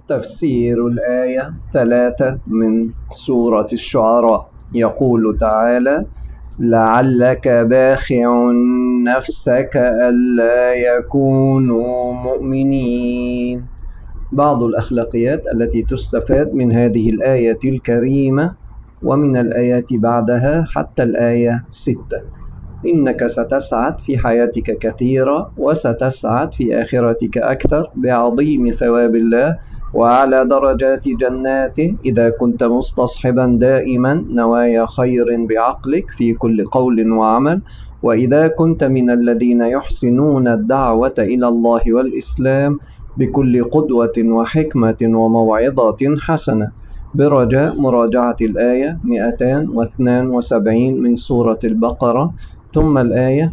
تفسير الآية 3 من سورة الشعراء. يقول تعالى: لعلك باخع نفسك ألا يكونوا مؤمنين. بعض الأخلاقيات التي تستفاد من هذه الآية الكريمة ومن الآيات بعدها حتى الآية 6: إنك ستسعد في حياتك كثيرا، وستسعد في آخرتك أكثر بعظيم ثواب الله وأعلى درجات جناته إذا كنت مستصحبا دائما نوايا خير بعقلك في كل قول وعمل، وإذا كنت من الذين يحسنون الدعوة إلى الله والإسلام بكل قدوة وحكمة وموعظة حسنة. برجاء مراجعة الآية 272 من سورة البقرة، ثم الآية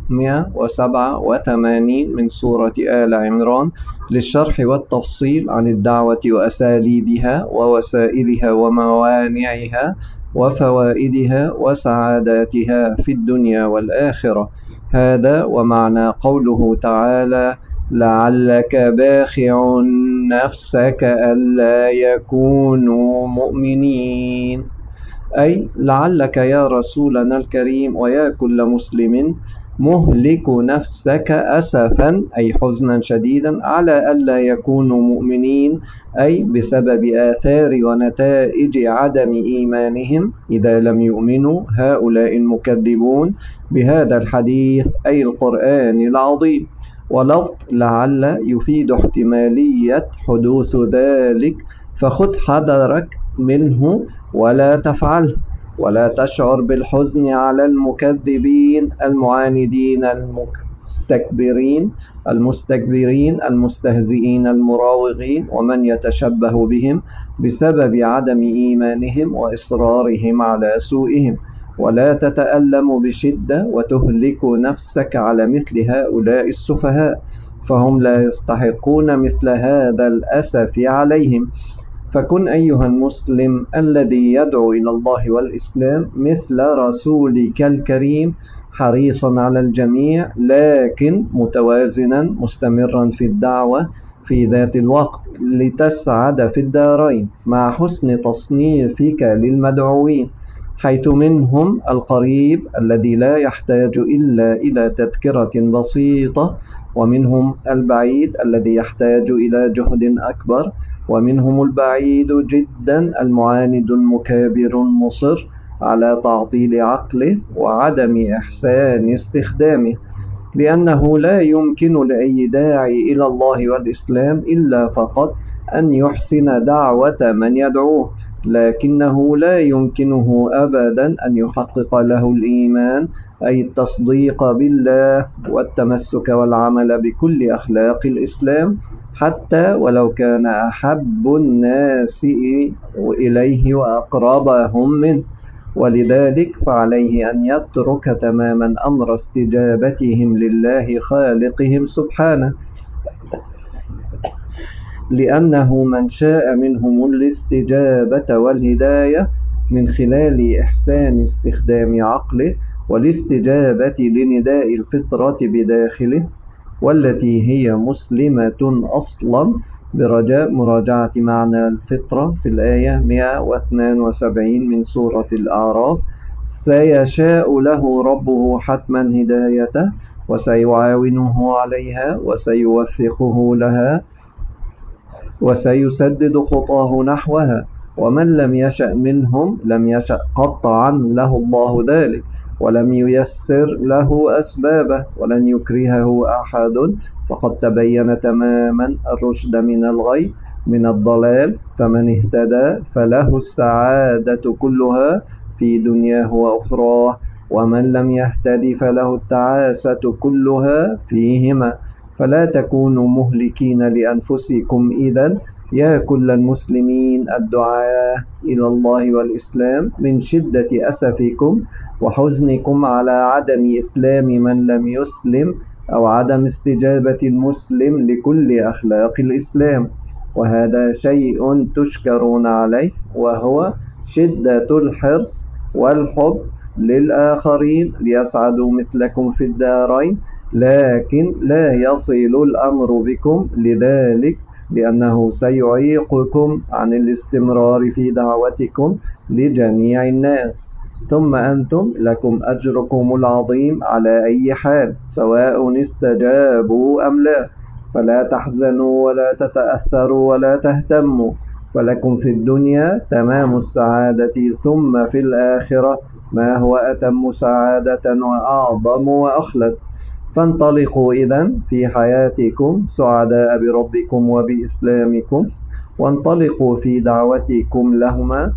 187 من سورة آل عمران للشرح والتفصيل عن الدعوة وأساليبها ووسائلها وموانعها وفوائدها وسعاداتها في الدنيا والآخرة. هذا ومعنى قوله تعالى: لعلك باخع نفسك ألا يكونوا مؤمنين، أي لعلك يا رسولنا الكريم ويا كل مسلم مهلك نفسك أسفا، أي حزنا شديدا، على ألا يكونوا مؤمنين، أي بسبب آثار ونتائج عدم إيمانهم إذا لم يؤمنوا هؤلاء المكذبون بهذا الحديث أي القرآن العظيم. ولفظ لعل يفيد احتمالية حدوث ذلك، فخذ حذرك منه ولا تفعله، ولا تشعر بالحزن على المكذبين المعاندين المستكبرين المستهزئين المراوغين ومن يتشبه بهم بسبب عدم إيمانهم وإصرارهم على سوءهم، ولا تتألم بشدة وتهلك نفسك على مثل هؤلاء السفهاء، فهم لا يستحقون مثل هذا الأسف عليهم. فكن أيها المسلم الذي يدعو إلى الله والإسلام مثل رسولك الكريم، حريصا على الجميع لكن متوازنا مستمرا في الدعوة في ذات الوقت، لتسعد في الدارين مع حسن تصنيفك للمدعوين، حيث منهم القريب الذي لا يحتاج إلا إلى تذكرة بسيطة، ومنهم البعيد الذي يحتاج إلى جهد أكبر، ومنهم البعيد جدا المعاند المكابر المصر على تعطيل عقله وعدم إحسان استخدامه، لأنه لا يمكن لأي داعي إلى الله والإسلام إلا فقط أن يحسن دعوة من يدعوه، لكنه لا يمكنه أبدا أن يحقق له الإيمان، أي التصديق بالله والتمسك والعمل بكل أخلاق الإسلام، حتى ولو كان أحب الناس إليه وأقربهم منه. ولذلك فعليه أن يترك تماما أمر استجابتهم لله خالقهم سبحانه، لأنه من شاء منهم الاستجابة والهداية من خلال إحسان استخدام عقله والاستجابة لنداء الفطرة بداخله، والتي هي مسلمة أصلا، برجاء مراجعة معنى الفطرة في الآية 172 من سورة الأعراف: سيشاء له ربه حتما هدايته وسيعاونه عليها وسيوفقه لها وسيسدد خطاه نحوها، ومن لم يشأ منهم لم يشأ قطعا له الله ذلك، ولم ييسر له أسبابه، ولن يكرهه أحد، فقد تبين تماما الرشد من الغي من الضلال، فمن اهتدى فله السعادة كلها في دنياه وأخراه، ومن لم يهتد فله التعاسة كلها فيهما. فلا تكونوا مهلكين لأنفسكم إذن يا كل المسلمين الدعاة إلى الله والإسلام من شدة أسفكم وحزنكم على عدم إسلام من لم يسلم، أو عدم استجابة المسلم لكل أخلاق الإسلام، وهذا شيء تشكرون عليه، وهو شدة الحرص والحب للآخرين ليسعدوا مثلكم في الدارين، لكن لا يصل الأمر بكم لذلك لأنه سيعيقكم عن الاستمرار في دعوتكم لجميع الناس. ثم أنتم لكم أجركم العظيم على أي حال، سواء استجابوا أم لا. فلا تحزنوا ولا تتأثروا ولا تهتموا، فلكم في الدنيا تمام السعادة، ثم في الآخرة ما هو أتم سعادة وأعظم وأخلد. فانطلقوا إذن في حياتكم سعداء بربكم وبإسلامكم، وانطلقوا في دعوتكم لهما،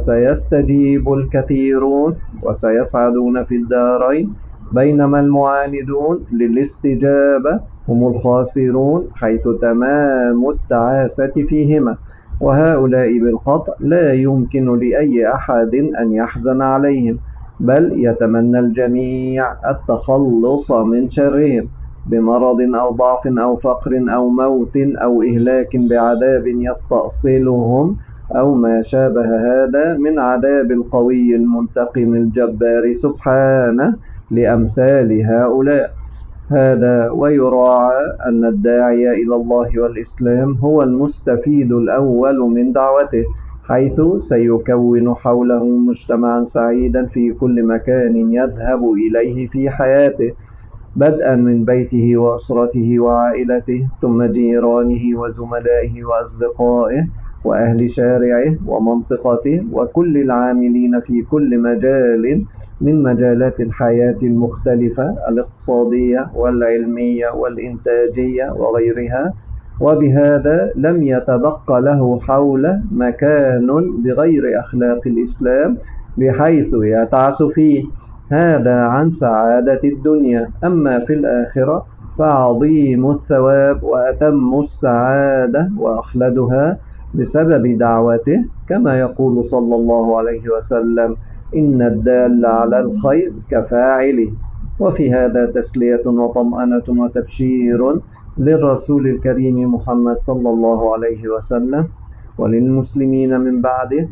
وسيستجيب الكثيرون وسيسعدون في الدارين، بينما المعاندون للاستجابة هم الخاسرون، حيث تمام التعاسة فيهما. وهؤلاء بالقطع لا يمكن لأي أحد أن يحزن عليهم، بل يتمنى الجميع التخلص من شرهم، بمرض أو ضعف أو فقر أو موت أو إهلاك بعذاب يستأصلهم أو ما شابه هذا من عذاب القوي المنتقم الجبار سبحانه لأمثال هؤلاء. هذا ويراعى أن الداعي إلى الله والإسلام هو المستفيد الأول من دعوته، حيث سيكون حوله مجتمعا سعيدا في كل مكان يذهب إليه في حياته، بدءا من بيته وأسرته وعائلته، ثم جيرانه وزملائه وأصدقائه وأهل شارعه ومنطقته، وكل العاملين في كل مجال من مجالات الحياة المختلفة الاقتصادية والعلمية والإنتاجية وغيرها. وبهذا لم يتبق له حوله مكان بغير أخلاق الإسلام بحيث يتعس فيه. هذا عن سعادة الدنيا. أما في الآخرة فعظيم الثواب وأتم السعادة وأخلدها بسبب دعوته، كما يقول صلى الله عليه وسلم: إن الدال على الخير كفاعله. وفي هذا تسلية وطمأنة وتبشير للرسول الكريم محمد صلى الله عليه وسلم وللمسلمين من بعده،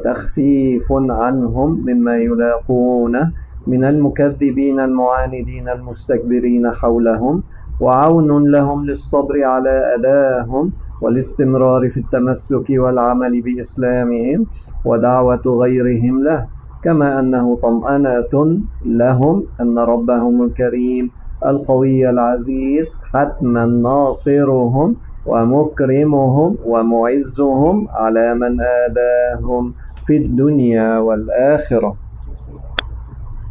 وتخفيف عنهم مما يلاقونه من المكذبين المعاندين المستكبرين حولهم، وعون لهم للصبر على أذاهم والاستمرار في التمسك والعمل بإسلامهم ودعوة غيرهم له، كما أنه طمأنة لهم أن ربهم الكريم القوي العزيز حتما ناصرهم ومكرمهم ومعزهم على من آذاهم في الدنيا والآخرة.